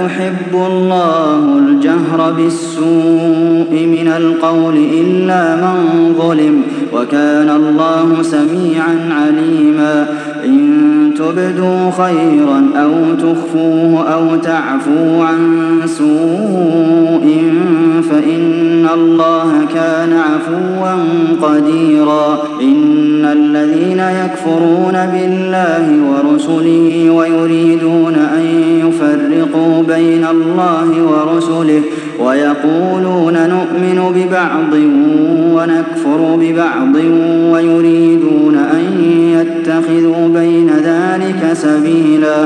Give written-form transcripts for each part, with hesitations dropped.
يحب الله الجهر بالسوء من القول إلا من ظلم وكان الله سميعا عليما إن تبدوا خيرا أو تخفوه أو تعفوا عن سوء فإن الله كان عفوا قديرا إن الذين يكفرون بالله ورسله ويريدون أن يفرقوا بين الله ورسله ويقولون نؤمن ببعض ونكفر ببعض ويريدون أن يتخذوا بين ذلك سبيلا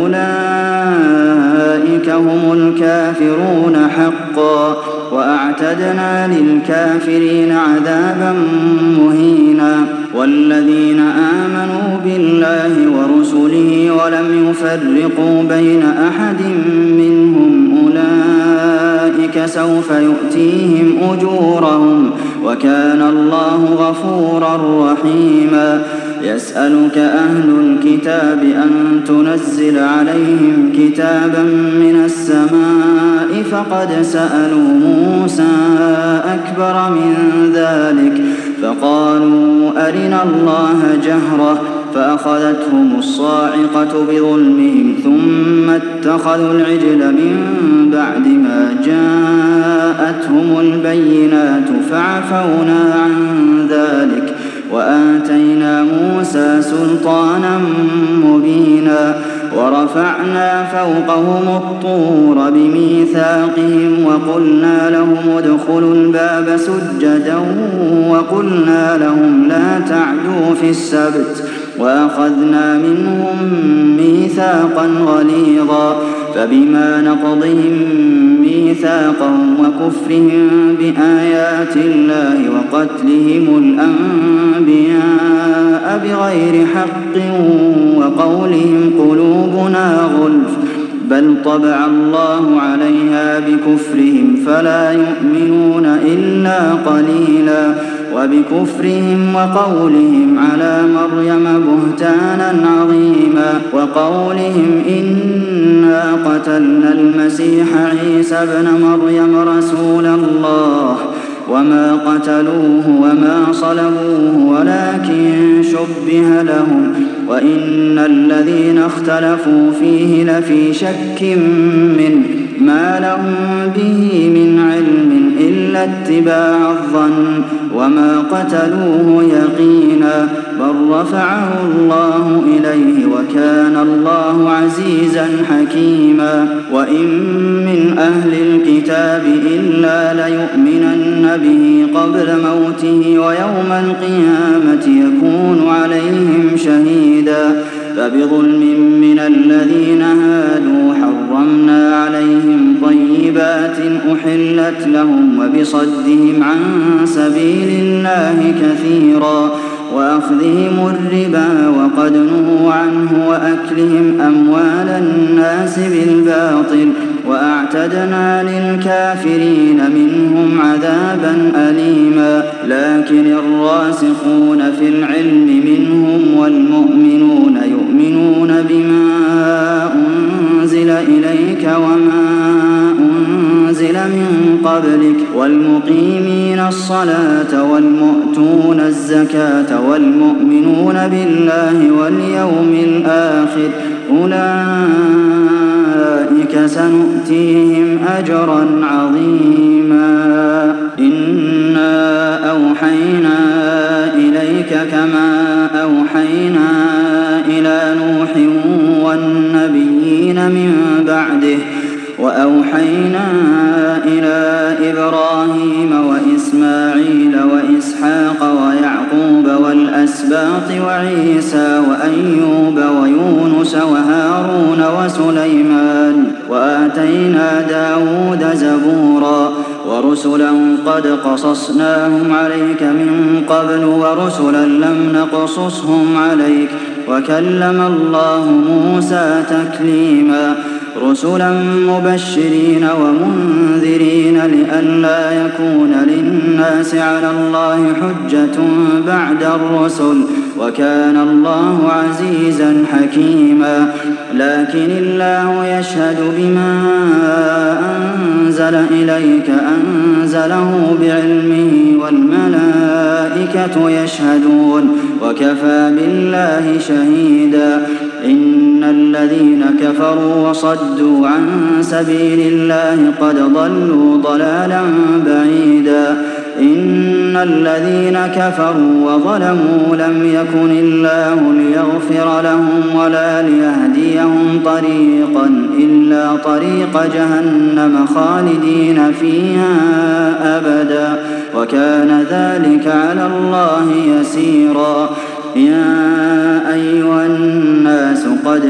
أولئك هم الكافرون حقا وأعتدنا للكافرين عذابا مهينا والذين آمنوا بالله ورسله ولم يفرقوا بين أحد منهم أولئك سوف يؤتيهم أجورهم وكان الله غفورا رحيما يسألك أهل الكتاب أن تنزل عليهم كتابا من السماء فقد سألوا موسى أكبر من ذلك فقالوا أرنا الله جهرة فأخذتهم الصاعقة بظلمهم ثم اتخذوا العجل من بعد ما جاءتهم البينات فعفونا عن ذلك وآتينا موسى سلطانا مبينا ورفعنا فوقهم الطور بميثاقهم وقلنا لهم ادخلوا الباب سجدا وقلنا لهم لا تعدوا في السبت وأخذنا منهم ميثاقا غليظا فبما نقضهم ميثاقهم وكفرهم بآيات الله وقتلهم الأنبياء بغير حق وقولهم قلوبنا غلف بل طبع الله عليها بكفرهم فلا يؤمنون إلا قليلا وبكفرهم وقولهم على مريم بهتانا عظيما وقولهم إنا قتلنا المسيح عيسى ابن مريم رسول الله وما قتلوه وما صلبوه ولكن شبه لهم وإن الذين اختلفوا فيه لفي شك منه ما لهم به من علم إلا اتباع الظن وما قتلوه يقينا بل رفعه الله إليه وكان الله عزيزا حكيما وإن من أهل الكتاب إلا ليؤمنن به قبل موته ويوم القيامة يكون عليهم شهيدا فبظلم من الذين هادوا حرمنا عليهم طيبات أحلت لهم وبصدهم عن سبيل الله كثيرا وأخذهم الربا وقد نهوا عنه وأكلهم أموال الناس بالباطل وأعتدنا للكافرين منهم عذابا أليما لكن الراسخون في العلم منهم والمؤمنون يؤمنون بما أنزل إليك وما أنزل من قبلك والمقيمين الصلاة والمؤتون الزكاة والمؤمنون بالله واليوم الآخر أولئك سنؤتيهم أجرا عظيما إنا أوحينا إليك كما أوحينا إلى نوح والنبيين من بعده وأوحينا إلى إبراهيم وإسماعيل وإسحاق ويعقوب والأسباط وعيسى وأيوب ويونس وهارون وسليمان وآتينا داود زبورا ورسلا قد قصصناهم عليك من قبل ورسلا لم نقصصهم عليك وكلم الله موسى تكليما رسلا مبشرين ومنذرين لئلا يكون للناس على الله حجة بعد الرسل وكان الله عزيزا حكيما لكن الله يشهد بما أنزل إليك أنزله بعلمه والملائكة يشهدون وكفى بالله شهيدا إن الذين كفروا وصدوا عن سبيل الله قد ضلوا ضلالا بعيدا إن الذين كفروا وظلموا لم يكن الله ليغفر لهم ولا ليهديهم طريقا إلا طريق جهنم خالدين فيها أبدا وكان ذلك على الله يسيرا يا أيها الناس قد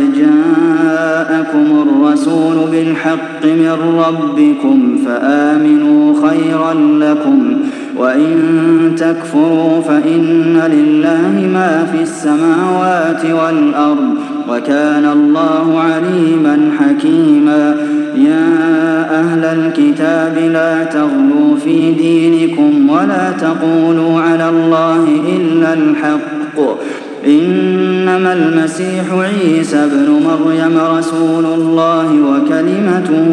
جاءكم الرسول بالحق من ربكم فآمنوا خيرا لكم وإن تكفروا فإن لله ما في السماوات والأرض وكان الله عليما حكيما يا أهل الكتاب لا تغلوا في دينكم ولا تقولوا على الله إلا الحق إنما المسيح عيسى ابن مريم رسول الله وكلمته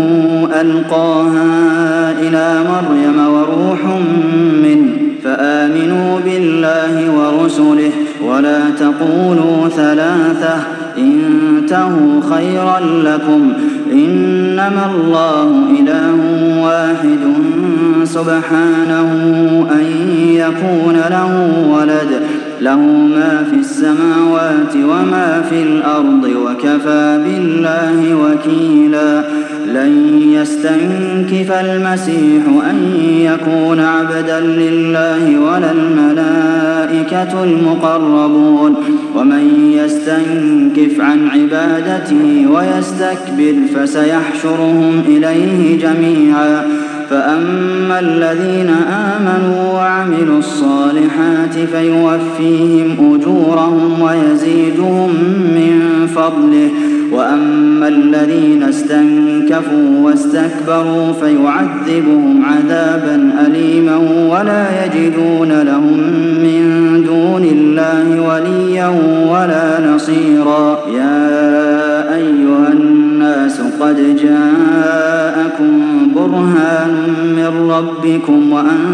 ألقاها إلى مريم وروح منه فآمنوا بالله ورسله ولا تقولوا ثلاثة انتهوا خيرا لكم إنما الله إله واحد سبحانه أن يكون له ولد له ما في السماوات وما في الأرض وكفى بالله وكيلا لن يستنكف المسيح أن يكون عبدا لله ولا الملائكة المقربون ومن يستنكف عن عبادته ويستكبر فسيحشرهم إليه جميعا فأما الذين آمنوا وعملوا الصالحات فيوفيهم أجورهم ويزيدهم من فضله وأما الذين استنكفوا واستكبروا فيعذبهم عذابا أليما ولا يجدون لهم من دون الله وليا ولا نصيرا يا أيها الناس قد جاءكم برهان من ربكم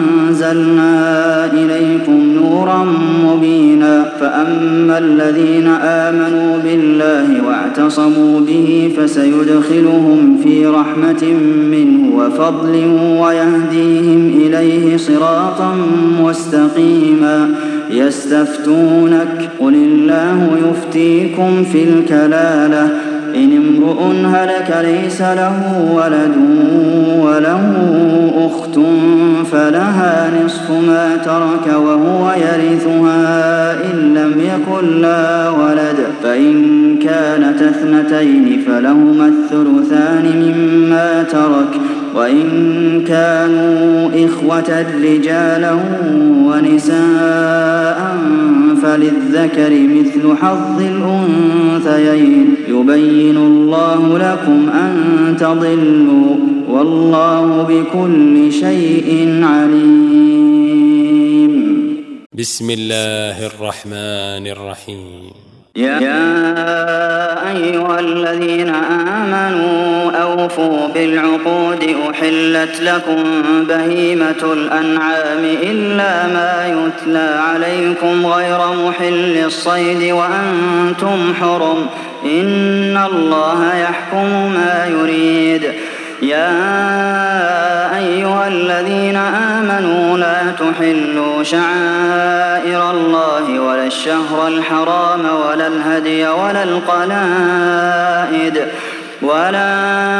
وأنزلنا إليكم نورا مبينا فأما الذين آمنوا بالله واعتصموا به فسيدخلهم في رحمة منه وفضل ويهديهم إليه صراطا مستقيما يستفتونك قل الله يفتيكم في الكلالة إن امرؤ هلك ليس له ولد وله أخت فلها نصف ما ترك وهو يرثها إن لم يكن لها ولد فإن كانت اثنتين فلهما الثلثان مما ترك وإن كانوا إخوة رجالا ونساء فللذكر مثل حظ الأنثيين يبين الله لكم أن تضلوا والله بكل شيء عليم بسم الله الرحمن الرحيم يا أيها الذين آمنوا أوفوا بالعقود أحلت لكم بهيمة الأنعام إلا ما يتلى عليكم غير محل الصيد وأنتم حرم إن الله يحكم ما يريد يا أيها الذين آمنوا لا تحلوا شعائر الله ولا الشهر الحرام ولا الهدي ولا القلائد ولا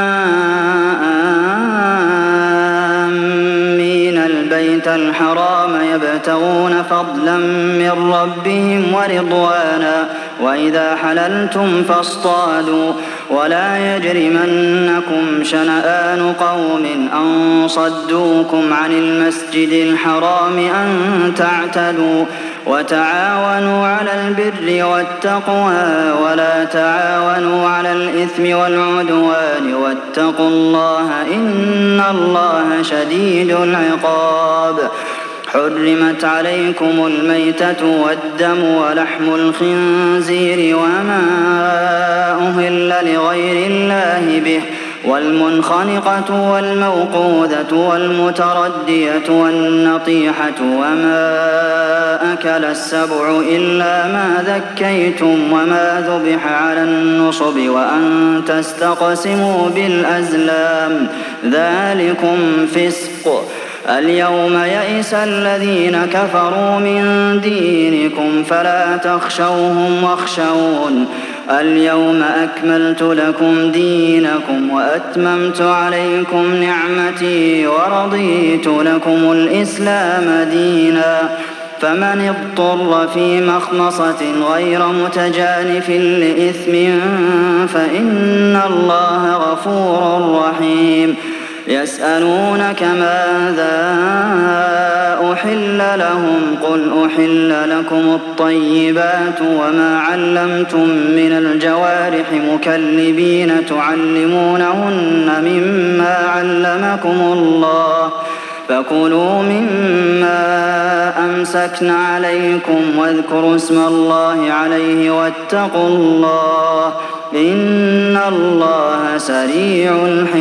آمين البيت الحرام يبتغون فضلا من ربهم ورضوانا وإذا حللتم فاصطادوا ولا يجرمنكم شنآن قوم أن صدوكم عن المسجد الحرام أن تعتدوا وتعاونوا على البر والتقوى ولا تعاونوا على الإثم والعدوان واتقوا الله إن الله شديد العقاب حرمت عليكم الميتة والدم ولحم الخنزير وما أهل لغير الله به والمنخنقة والموقوذة والمتردية والنطيحة وما أكل السبع إلا ما ذكيتم وما ذبح على النصب وأن تستقسموا بالأزلام ذلكم فسق. اليوم يئس الذين كفروا من دينكم فلا تخشوهم واخشون اليوم أكملت لكم دينكم وأتممت عليكم نعمتي ورضيت لكم الإسلام دينا فمن اضطر في مخمصة غير متجانف لإثم فإن الله غفور رحيم. يسألونك ماذا أحل لهم قل أحل لكم الطيبات وما علمتم من الجوارح مكلبين تعلمونهن مما علمكم الله فكلوا مما أمسكن عليكم واذكروا اسم الله عليه واتقوا الله إن الله سريع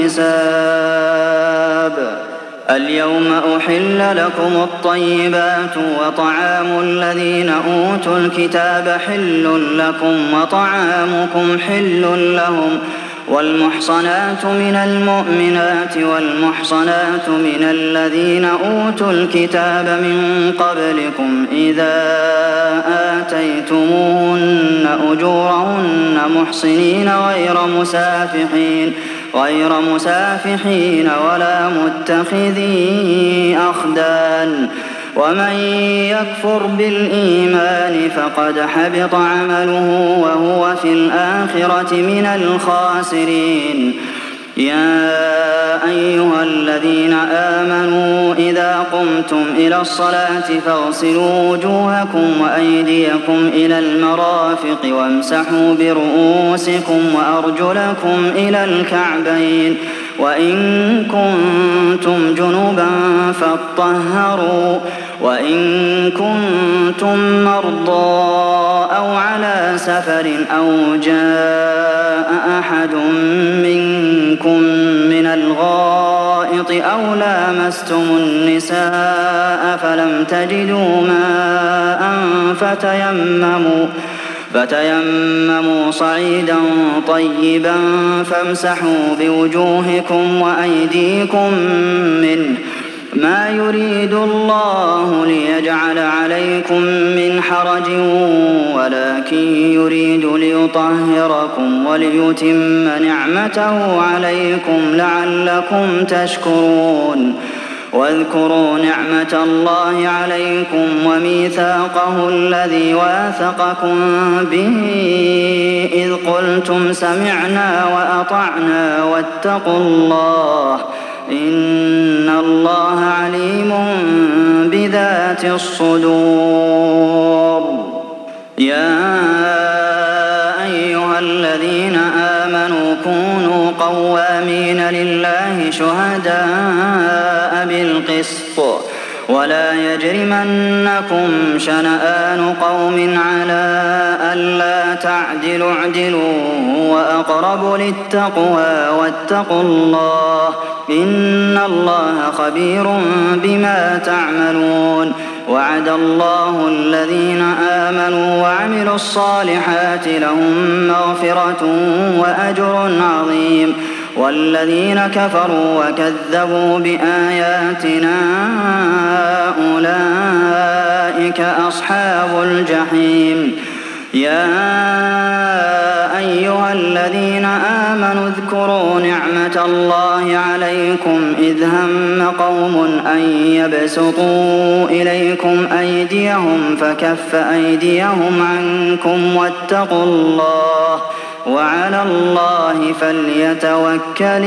الحساب. اليوم أحل لكم الطيبات وطعام الذين أوتوا الكتاب حل لكم وطعامكم حل لهم والمحصنات من المؤمنات والمحصنات من الذين أوتوا الكتاب من قبلكم إذا آتيتموهن أجورهن محصنين غير مسافحين ولا متخذي أخدان ومن يكفر بالإيمان فقد حبط عمله وهو في الآخرة من الخاسرين. يا أيها الذين آمنوا إذا قمتم إلى الصلاة فاغسلوا وجوهكم وأيديكم إلى المرافق وامسحوا برؤوسكم وأرجلكم إلى الكعبين وإن كنتم جنبا فاطهروا وإن كنتم مرضى أو على سفر أو جاء أحد منكم من الغائط أو لامستم النساء فلم تجدوا ماء فتيمموا صعيدا طيبا فامسحوا بوجوهكم وأيديكم منه ما يريد الله ليجعل عليكم من حرج ولكن يريد ليطهركم وليتم نعمته عليكم لعلكم تشكرون. واذكروا نعمة الله عليكم وميثاقه الذي واثقكم به إذ قلتم سمعنا وأطعنا واتقوا الله إن الله عليم بذات الصدور. يا أيها الذين آمنوا كونوا قوامين لله شهداء بالقسط ولا يجرمنكم شنآن قوم على ألا تعدلوا اعدلوا هو أقرب للتقوى واتقوا الله إن الله خبير بما تعملون. وعد الله الذين آمنوا وعملوا الصالحات لهم مغفرة وأجر عظيم والذين كفروا وكذبوا بآياتنا أولئك أصحاب الجحيم. يا أيها الذين آمنوا اذكروا نعمة الله عليكم إذ هم قوم أن يبسطوا إليكم أيديهم فكف أيديهم عنكم واتقوا الله وعلى الله فليتوكل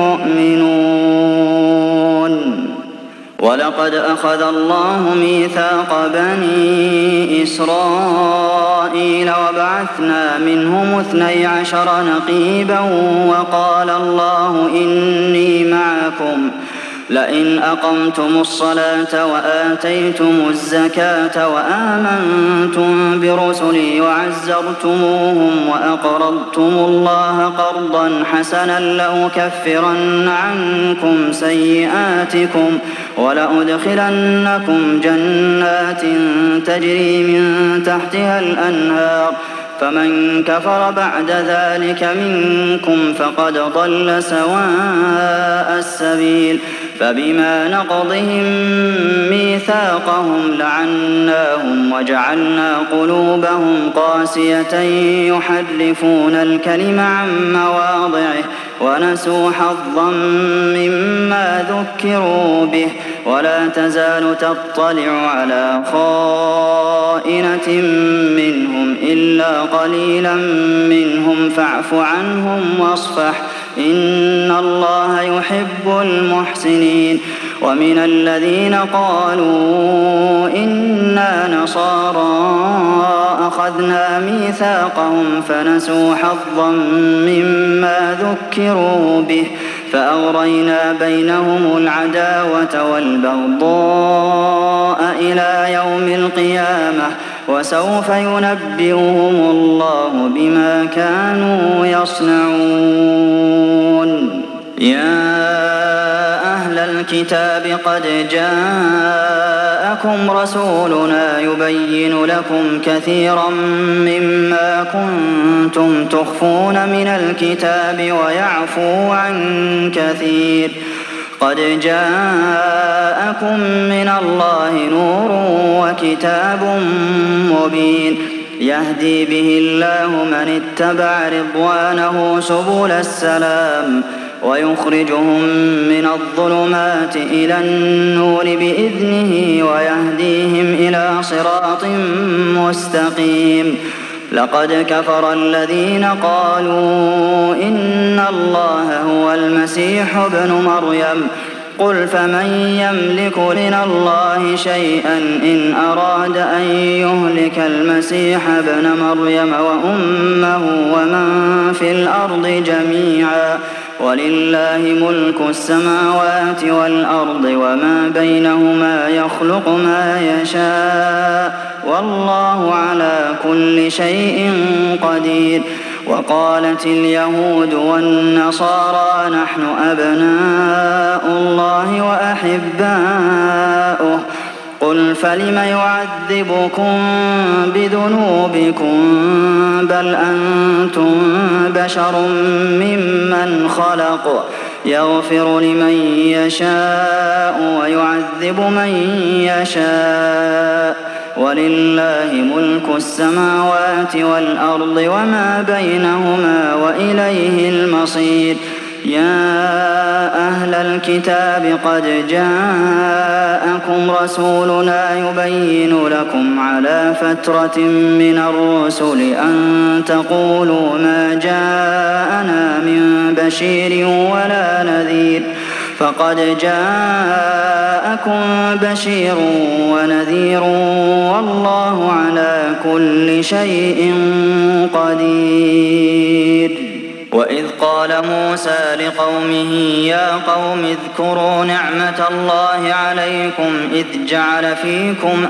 المؤمنون. ولقد أخذ الله ميثاق بني إسرائيل وبعثنا منهم 12 نقيبا وقال الله إني معكم لئن أقمتم الصلاة وآتيتم الزكاة وآمنتم برسلي وعزرتموهم وأقرضتم الله قرضا حسنا لأكفرن عنكم سيئاتكم ولأدخلنكم جنات تجري من تحتها الأنهار فمن كفر بعد ذلك منكم فقد ضل سواء السبيل فبما نقضهم ميثاقهم لعناهم وجعلنا قلوبهم قاسية يحرفون الكلم عن مواضعه ونسوا حظا مما ذكروا به ولا تزال تطلع على خائنة منهم إلا قليلا منهم فاعف عنهم واصفح إن الله يحب المحسنين ومن الذين قالوا إنا نصارى أخذنا ميثاقهم فنسوا حظا مما ذكروا به فأغرينا بينهم العداوة والبغضاء إلى يوم القيامة وسوف ينبئهم الله بما كانوا يصنعون يا أهل الكتاب قد جاءكم رسولنا يبين لكم كثيرا مما كنتم تخفون من الكتاب ويعفو عن كثير قد جاءكم من الله نور وكتاب مبين يهدي به الله من اتبع رضوانه سبل السلام ويخرجهم من الظلمات إلى النور بإذنه ويهديهم إلى صراط مستقيم لقد كفر الذين قالوا إن الله هو المسيح ابن مريم قل فمن يملك من الله شيئا إن أراد أن يهلك المسيح ابن مريم وأمه ومن في الأرض جميعا ولله ملك السماوات والأرض وما بينهما يخلق ما يشاء والله على كل شيء قدير وقالت اليهود والنصارى نحن أبناء الله وأحباؤه قل فلم يعذبكم بذنوبكم بل أنتم بشر ممن خلق يغفر لمن يشاء ويعذب من يشاء ولله ملك السماوات والأرض وما بينهما وإليه المصير يا أهل الكتاب قد جاءكم رسولنا يبين لكم على فترة من الرسل أن تقولوا ما جاءنا من بشير ولا نذير فقد جاءكم بشير ونذير والله على كل شيء قدير وإذ قال موسى لقومه يا قوم اذكروا نعمة الله عليكم إذ جعل فيكم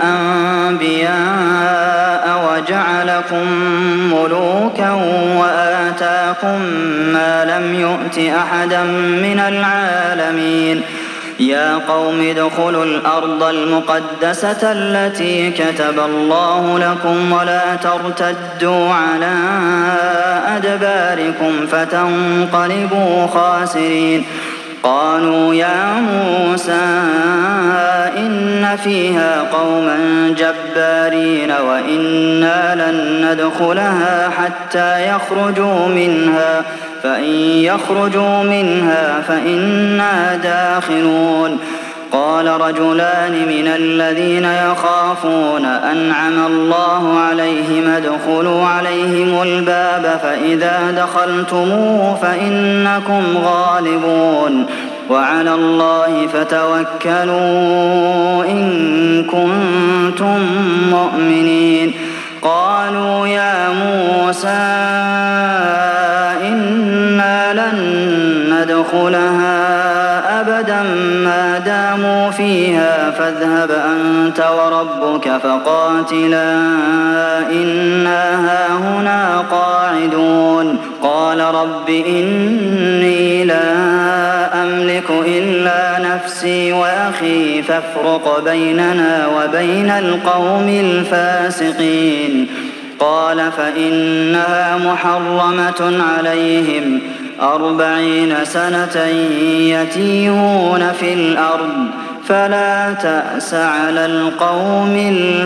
أنبياء وجعلكم ملوكا وآتاكم ما لم يؤت أحدا من العالمين يا قوم ادخلوا الأرض المقدسة التي كتب الله لكم ولا ترتدوا على أدباركم فتنقلبوا خاسرين قالوا يا موسى إن فيها قوما جبارين وإنا لن ندخلها حتى يخرجوا منها فإن يخرجوا منها فإنا داخلون قال رجلان من الذين يخافون أنعم الله عليهم ادخلوا عليهم الباب فإذا دخلتموه فإنكم غالبون وعلى الله فتوكلوا إن كنتم مؤمنين قالوا يا موسى إنا لن يدخلها أبدا ما داموا فيها فاذهب أنت وربك فقاتلا إنا هاهنا قاعدون قال رب إني لا أملك إلا نفسي وأخي فافرق بيننا وبين القوم الفاسقين قال فإنها محرمة عليهم 40 سنة يتيهون في الأرض فلا تأس على القوم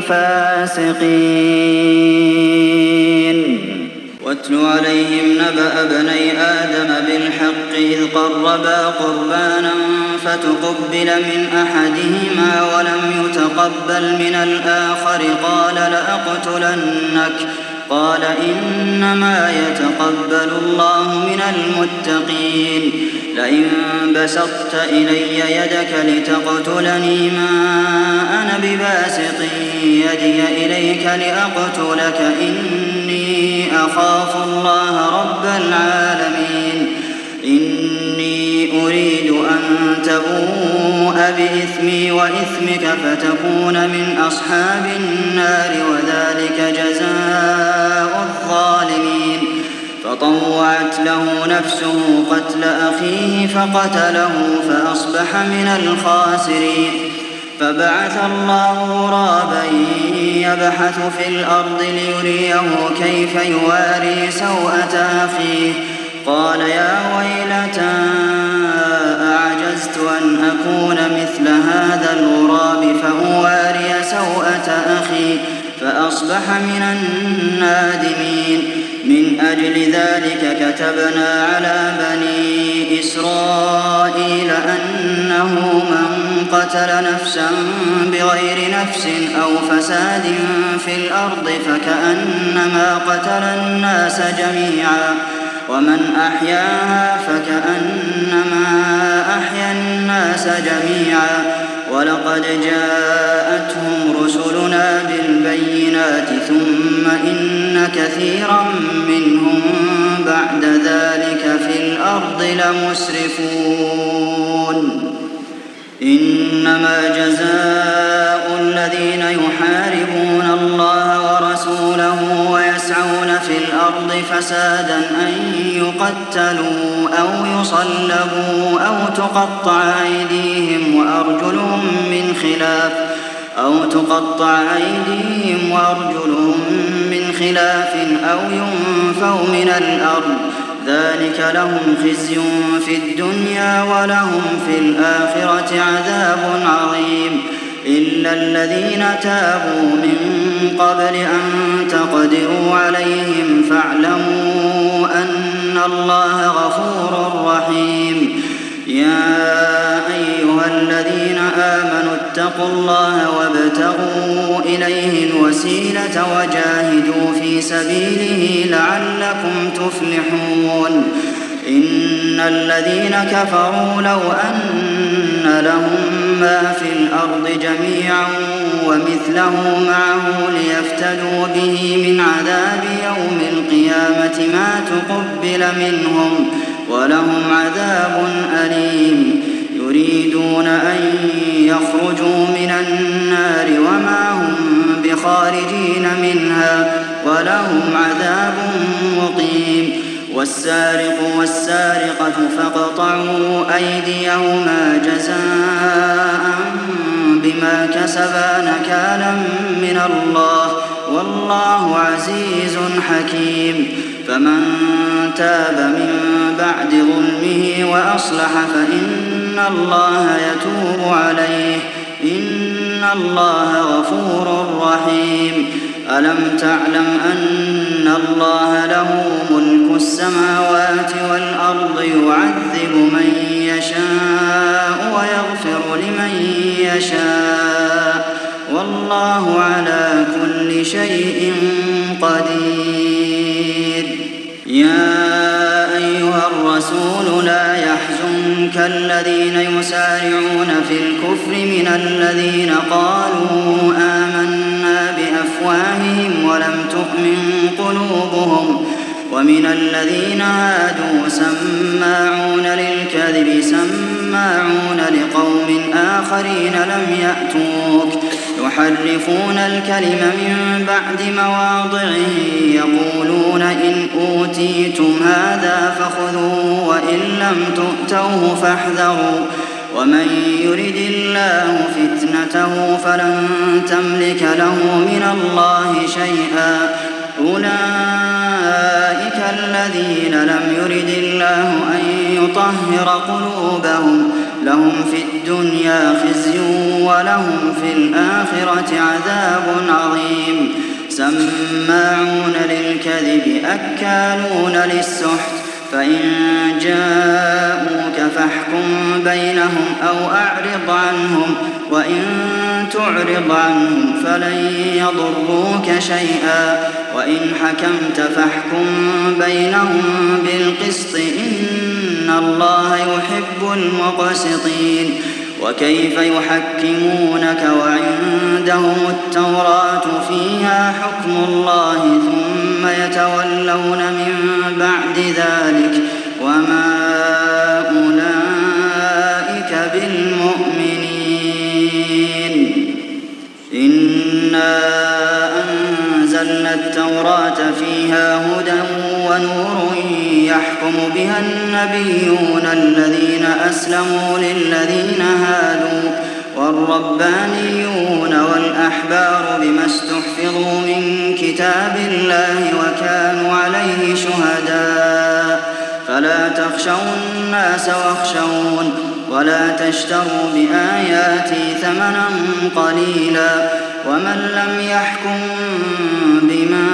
الفاسقين واتل عليهم نبأ ابني آدم بالحق إذ قربا قربانا فتقبل من أحدهما ولم يتقبل من الآخر قال لأقتلنك قال إنما يتقبل الله من المتقين لئن بسطت إلي يدك لتقتلني ما أنا بباسط يدي إليك لأقتلك إني أخاف الله رب العالمين إني أريد أن تبوء بإثمي وإثمك فتكون من أصحاب النار وذلك جزاء الظالمين فطوعت له نفسه قتل أخيه فقتله فأصبح من الخاسرين فبعث الله غرابا يبحث في الأرض ليريه كيف يواري سوءة أخيه قال يا ويلتى أعجزت أن أكون مثل هذا الغراب فأواري سوءة أخي فأصبح من النادمين من أجل ذلك كتبنا على بني إسرائيل أنه من قتل نفسا بغير نفس أو فساد في الأرض فكأنما قتل الناس جميعا ومن أحياها فكأنما أحيا الناس جميعا ولقد جاءتهم رسلنا بالبينات ثم إن كثيرا منهم بعد ذلك في الأرض لمسرفون إنما جزاء الذين يحاربون الله ورسوله ويسعون في الأرض فسادا أن يقتلوا أو يصلبوا أو تقطع أيديهم وأرجلهم من خلاف أو ينفوا من الأرض ذلك لهم خزي في الدنيا ولهم في الآخرة عذاب عظيم إلا الذين تابوا من قبل أن تقدروا عليهم فاعلموا أن الله غفور رحيم يا أيها الذين آمنوا اتقوا الله وابتغوا إليه الوسيلة وجاهدوا في سبيله لعلكم تفلحون إن الذين كفروا لو أن لهم ما في الأرض جميعا ومثله معه ليفتدوا به من عذاب يوم القيامة ما تقبل منهم ولهم عذاب أليم يريدون أن يخرجوا من النار وما هم بخارجين منها ولهم عذاب مقيم والسارق والسارقة فاقطعوا أيديهما جزاء بما كسبا نكالا من الله والله عزيز حكيم فمن تاب من بعد ظلمه وأصلح فإن الله يتوب عليه إن الله غفور رحيم ألم تعلم أن الله له ملك السماوات والأرض يعذب من يشاء ويغفر لمن يشاء والله على كل شيء قدير يا أيها الرسول لا يحزنك الذين يسارعون في الكفر من الذين قالوا آمنا بأفواههم ولم تؤمن قلوبهم ومن الذين هادوا سماعون للكذب سماعون لقوم آخرين لم يأتوك يحرفون الكلم من بعد مواضعه يقولون إن أوتيتم هذا فخذوه وإن لم تؤتوه فاحذروا ومن يرد الله فتنته فلن تملك له من الله شيئا أولئك الذين لم يرد الله أن يطهر قلوبهم لهم في الدنيا خزي ولهم في الآخرة عذاب عظيم سماعون للكذب أكالون للسحت فإن جاءوك فاحكم بينهم أو أعرض عنهم وإن تعرض عنهم فلن يضروك شيئا وإن حكمت فاحكم بينهم بالقسط إن الله يحب المقسطين وكيف يحكمونك وعندهم التوراة فيها حكم الله ثم يتولون من بعد ذلك وما أولئك بالمؤمنين إنا أنزلنا التوراة فيها هدى ونور يحكم بها النبيون الذين أسلموا للذين هادوا والربانيون والأحبار بما استحفظوا من كتاب الله وكانوا عليه شهداء فلا تخشوا الناس واخشون ولا تشتروا بآياتي ثمنا قليلا ومن لم يحكم بما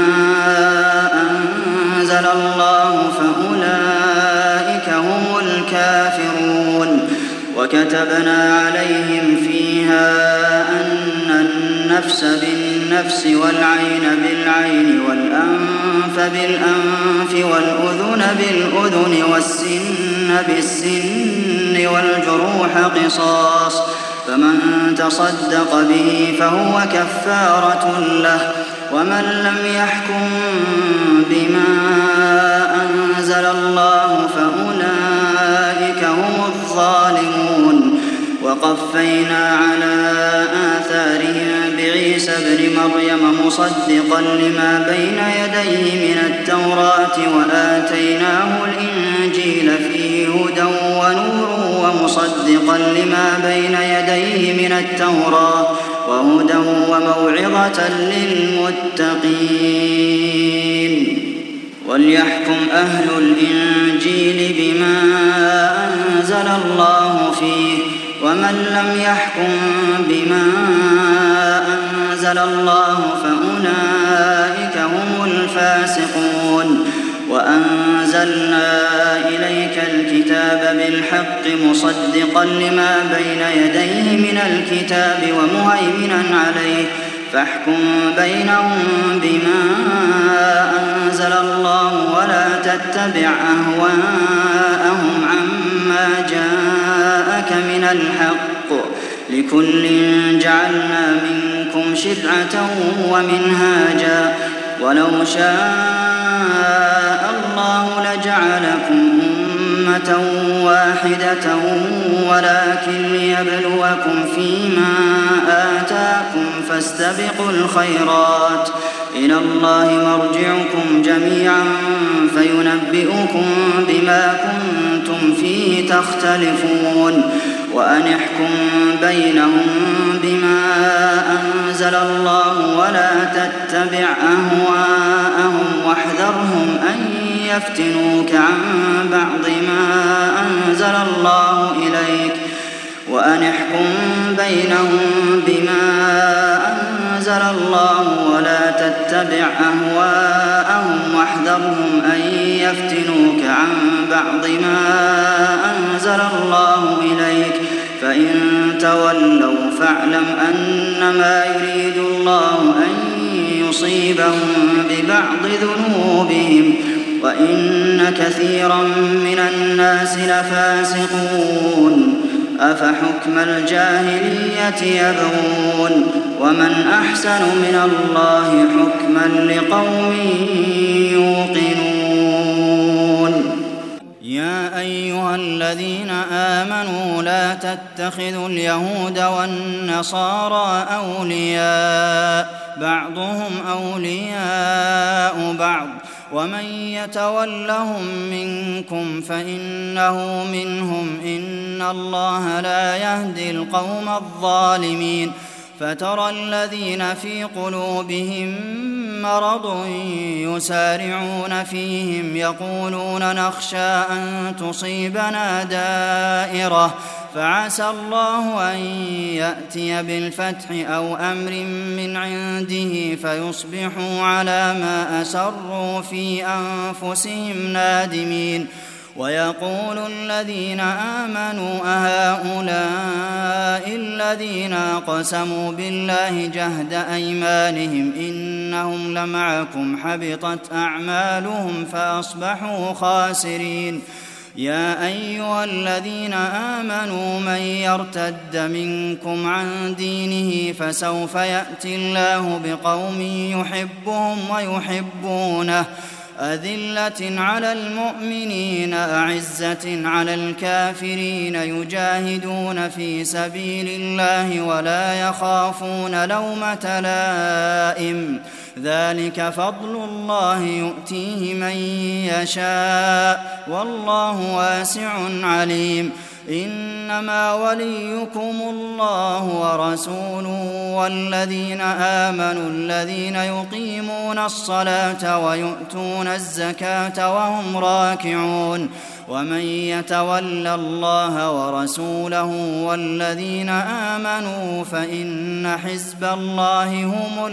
أنزل الله فأولئك هم الكافرون وكتبنا عليهم فيها أن النفس بالنفس والعين بالعين والأنف بالأنف والأذن بالأذن والسن بالسن والجروح قصاص فمن تصدق به فهو كفارة له ومن لم يحكم بما أنزل الله فأولئك هم الظالمون وقفينا على آثارهم بعيسى ابن مريم مصدقا لما بين يديه من التوراة وآتيناه الإنجيل فيه هدى ونور ومصدقا لما بين يديه من التوراة وهدى وموعظة للمتقين وليحكم أهل الإنجيل بما أنزل الله فيه ومن لم يحكم بما أنزل الله فأولئك هم الفاسقون وأنزلنا إليك الكتاب بالحق مصدقا لما بين يديه من الكتاب ومهيمنا عليه فاحكم بينهم بما أنزل الله ولا تتبع أهواءهم عما جاءك من الحق لكل جعلنا منكم شرعة ومنهاجا ولو شاء الله لجعلكم أمة واحدة ولكن ليبلوكم فيما آتاكم فاستبقوا الخيرات إلى الله مرجعكم جميعا فينبئكم بما كنتم فيه تختلفون وأن احكم بينهم بما أنزل الله ولا تتبع أهواءهم واحذرهم أن يفتنوك عن بعض ما أنزل الله إليك وأن احكم بينهم بما أنزل الله ولا تتبع أهواءهم واحذرهم أن يفتنوك عن بعض ما أنزل الله إليك فإن تولوا فاعلم أنما يريد الله أن يصيبهم ببعض ذنوبهم وإن كثيرا من الناس لفاسقون أفحكم الجاهلية يبغون ومن أحسن من الله حكما لقوم يوقنون أيها الذين آمنوا لا تتخذوا اليهود والنصارى أولياء بعضهم أولياء بعض ومن يتولهم منكم فإنه منهم إن الله لا يهدي القوم الظالمين فترى الذين في قلوبهم مرض يسارعون فيهم يقولون نخشى أن تصيبنا دائرة فعسى الله أن يأتي بالفتح أو أمر من عنده فيصبحوا على ما أسروا في أنفسهم نادمين ويقول الذين آمنوا أهؤلاء الذين أقسموا بالله جهد أيمانهم إنهم لمعكم حبطت أعمالهم فأصبحوا خاسرين يا أيها الذين آمنوا من يرتد منكم عن دينه فسوف يأتي الله بقوم يحبهم ويحبونه أذلة على المؤمنين أعزة على الكافرين يجاهدون في سبيل الله ولا يخافون لومة لائم ذلك فضل الله يؤتيه من يشاء والله واسع عليم إنما وليكم الله ورسوله والذين آمنوا الذين يقيمون الصلاة ويؤتون الزكاة وهم راكعون ومن يتول الله ورسوله والذين آمنوا فإن حزب الله هم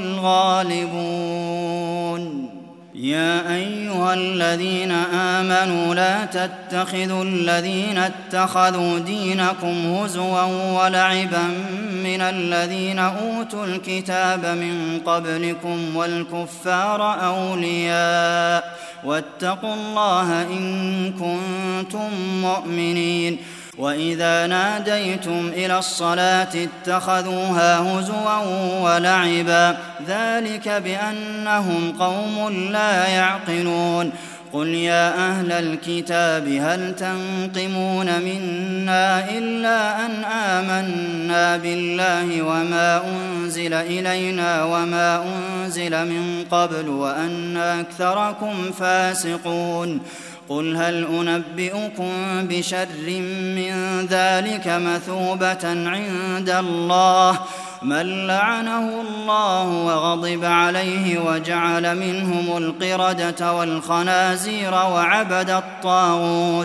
الغالبون يا أيها الذين آمنوا لا تتخذوا الذين اتخذوا دينكم هزوا ولعبا من الذين أوتوا الكتاب من قبلكم والكفار أولياء واتقوا الله إن كنتم مؤمنين وإذا ناديتم إلى الصلاة اتخذوها هزوا ولعبا ذلك بأنهم قوم لا يعقلون قل يا أهل الكتاب هل تنقمون منا إلا أن آمنا بالله وما أنزل إلينا وما أنزل من قبل وأن أكثركم فاسقون قل هل أنبئكم بشر من ذلك مثوبة عند الله من لعنه الله وغضب عليه وجعل منهم القردة والخنازير وعبد الطاغوت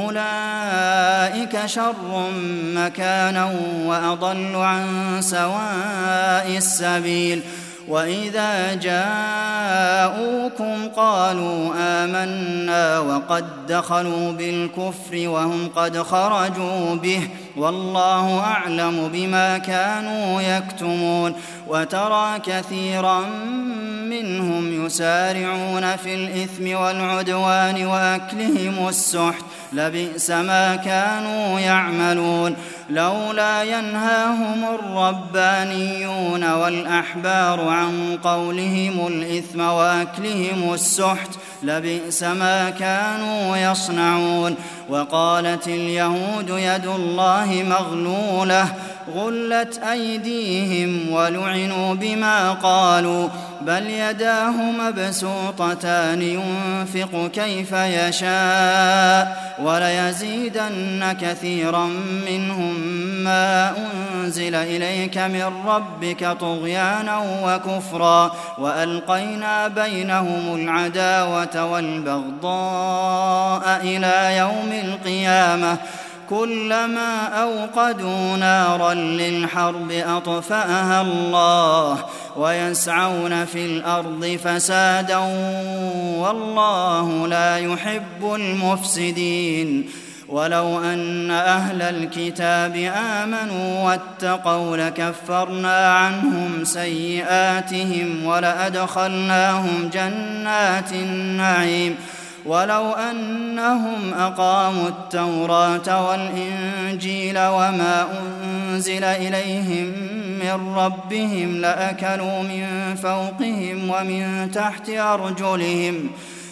أولئك شر مكانا وأضل عن سواء السبيل وإذا جاءوكم قالوا آمنا وقد دخلوا بالكفر وهم قد خرجوا به والله أعلم بما كانوا يكتمون وترى كثيرا منهم يسارعون في الإثم والعدوان وأكلهم السحت لبئس ما كانوا يعملون لولا ينهاهم الربانيون والأحبار عن قولهم الإثم وأكلهم السحت لبئس ما كانوا يصنعون وقالت اليهود يد الله مغلولة غلت أيديهم ولعنوا بما قالوا بل يداه مبسوطتان ينفق كيف يشاء وليزيدن كثيرا منهم ما أنزل إليك من ربك طغيانا وكفرا وألقينا بينهم العداوة والبغضاء إلى يوم القيامة كلما أوقدوا نارا للحرب أطفأها الله ويسعون في الأرض فسادا والله لا يحب المفسدين ولو أن أهل الكتاب آمنوا واتقوا لكفرنا عنهم سيئاتهم ولأدخلناهم جنات النعيم ولو أنهم أقاموا التوراة والإنجيل وما أنزل إليهم من ربهم لأكلوا من فوقهم ومن تحت أرجلهم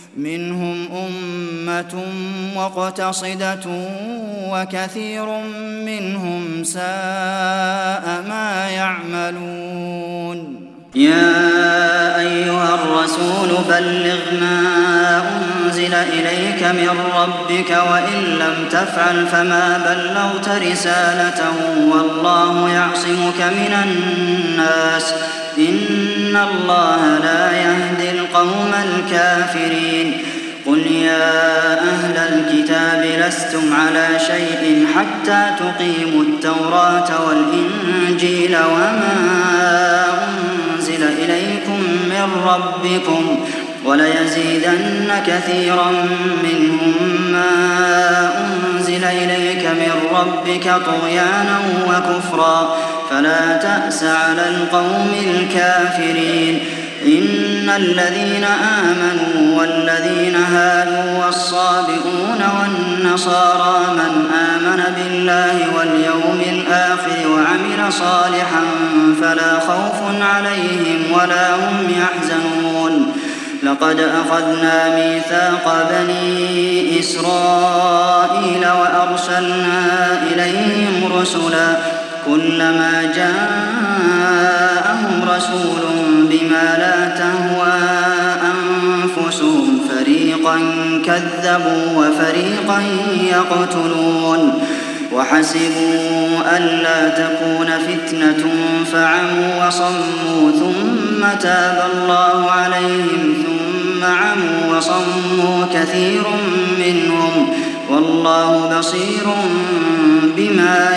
منهم أمة مقتصدة وكثير منهم ساء ما يعملون. يا أيها الرسول بلغ ما أنزل إليك من ربك وإن لم تفعل فما بلغت رسالته والله يعصمك من الناس إن الله لا يهدي القوم الكافرين. قل يا أهل الكتاب لستم على شيء حتى تقيموا التوراة والإنجيل وما أنزل إليكم من ربكم وليزيدن كثيرا منهم ما أنزل إليك من ربك طغيانا وكفرا فلا تأس على القوم الكافرين. إن الذين آمنوا والذين هادوا والصابئون والنصارى من آمن بالله واليوم الآخر وعمل صالحا فلا خوف عليهم ولا هم يحزنون. لقد أخذنا ميثاق بني إسرائيل وأرسلنا إليهم رسلا كلما جاءهم رسول بما لا تهوى أنفسهم فريقا كذبوا وفريقا يقتلون وحسبوا ألا تكون فتنة فعموا وصموا ثم تاب الله عليهم ثم عموا وصموا كثير منهم والله بصير بما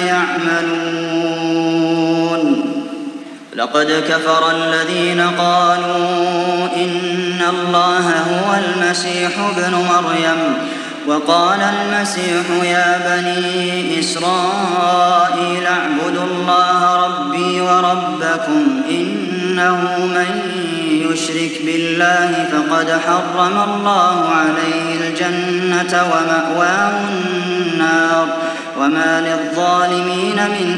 يعملون. لقد كفر الذين قالوا إن الله هو المسيح ابن مريم وقال المسيح يا بني إسرائيل اعبدوا الله ربي وربكم إنه من يشرك بالله فقد حرم الله عليه الجنة ومأواه النار وما للظالمين من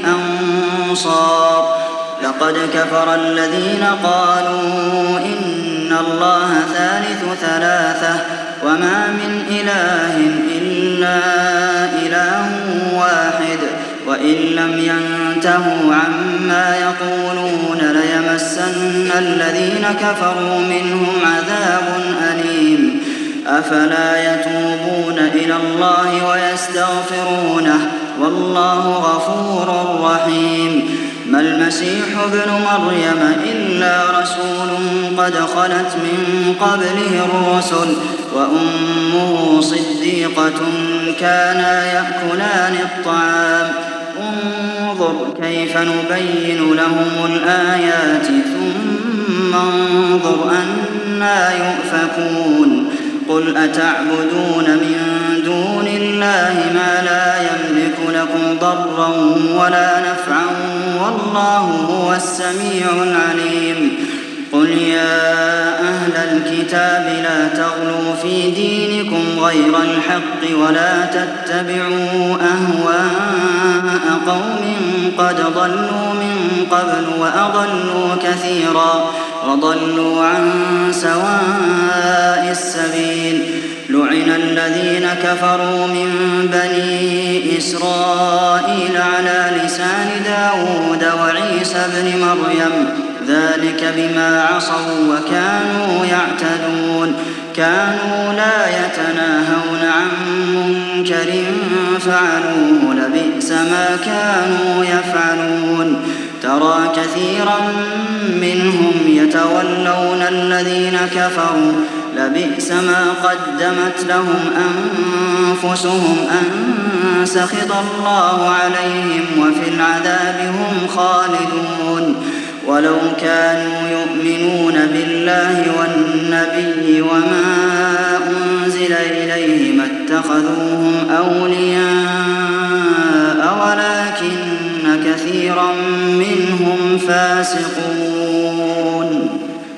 أنصار. لقد كفر الذين قالوا إن الله ثالث ثلاثة وما من إله إلا إله واحد وإن لم ينتهوا عما يقولون ليمسن الذين كفروا منهم عذاب أليم. أفلا يتوبون إلى الله ويستغفرونه والله غفور رحيم. ما المسيح ابن مريم إلا رسول قد خلت من قبله الرسل وأمه صديقة كانا يأكلان الطعام انظر كيف نبين لهم الآيات ثم انظر أنى يؤفكون. قل أتعبدون من دون الله ما لا يملك لكم ضرا ولا نفعا والله هو السميع العليم. قل يا أهل الكتاب لا تغلوا في دينكم غير الحق ولا تتبعوا أهواء قوم قد ضلوا من قبل وأضلوا كثيرا وضلوا عن سواء السبيل. لعن الذين كفروا من بني إسرائيل على لسان داود وعيسى بن مريم ذلك بما عصوا وكانوا يعتدون. كانوا لا يتناهون عن منكر فعلوه لبئس ما كانوا يفعلون. ترى كثيرا منهم يتولون الذين كفروا لبئس ما قدمت لهم أنفسهم أن سخط الله عليهم وفي العذاب هم خالدون. ولو كانوا يؤمنون بالله والنبي وما أنزل إليه ما اتخذوهم أولياء ولكن كثيرا منهم فاسقون.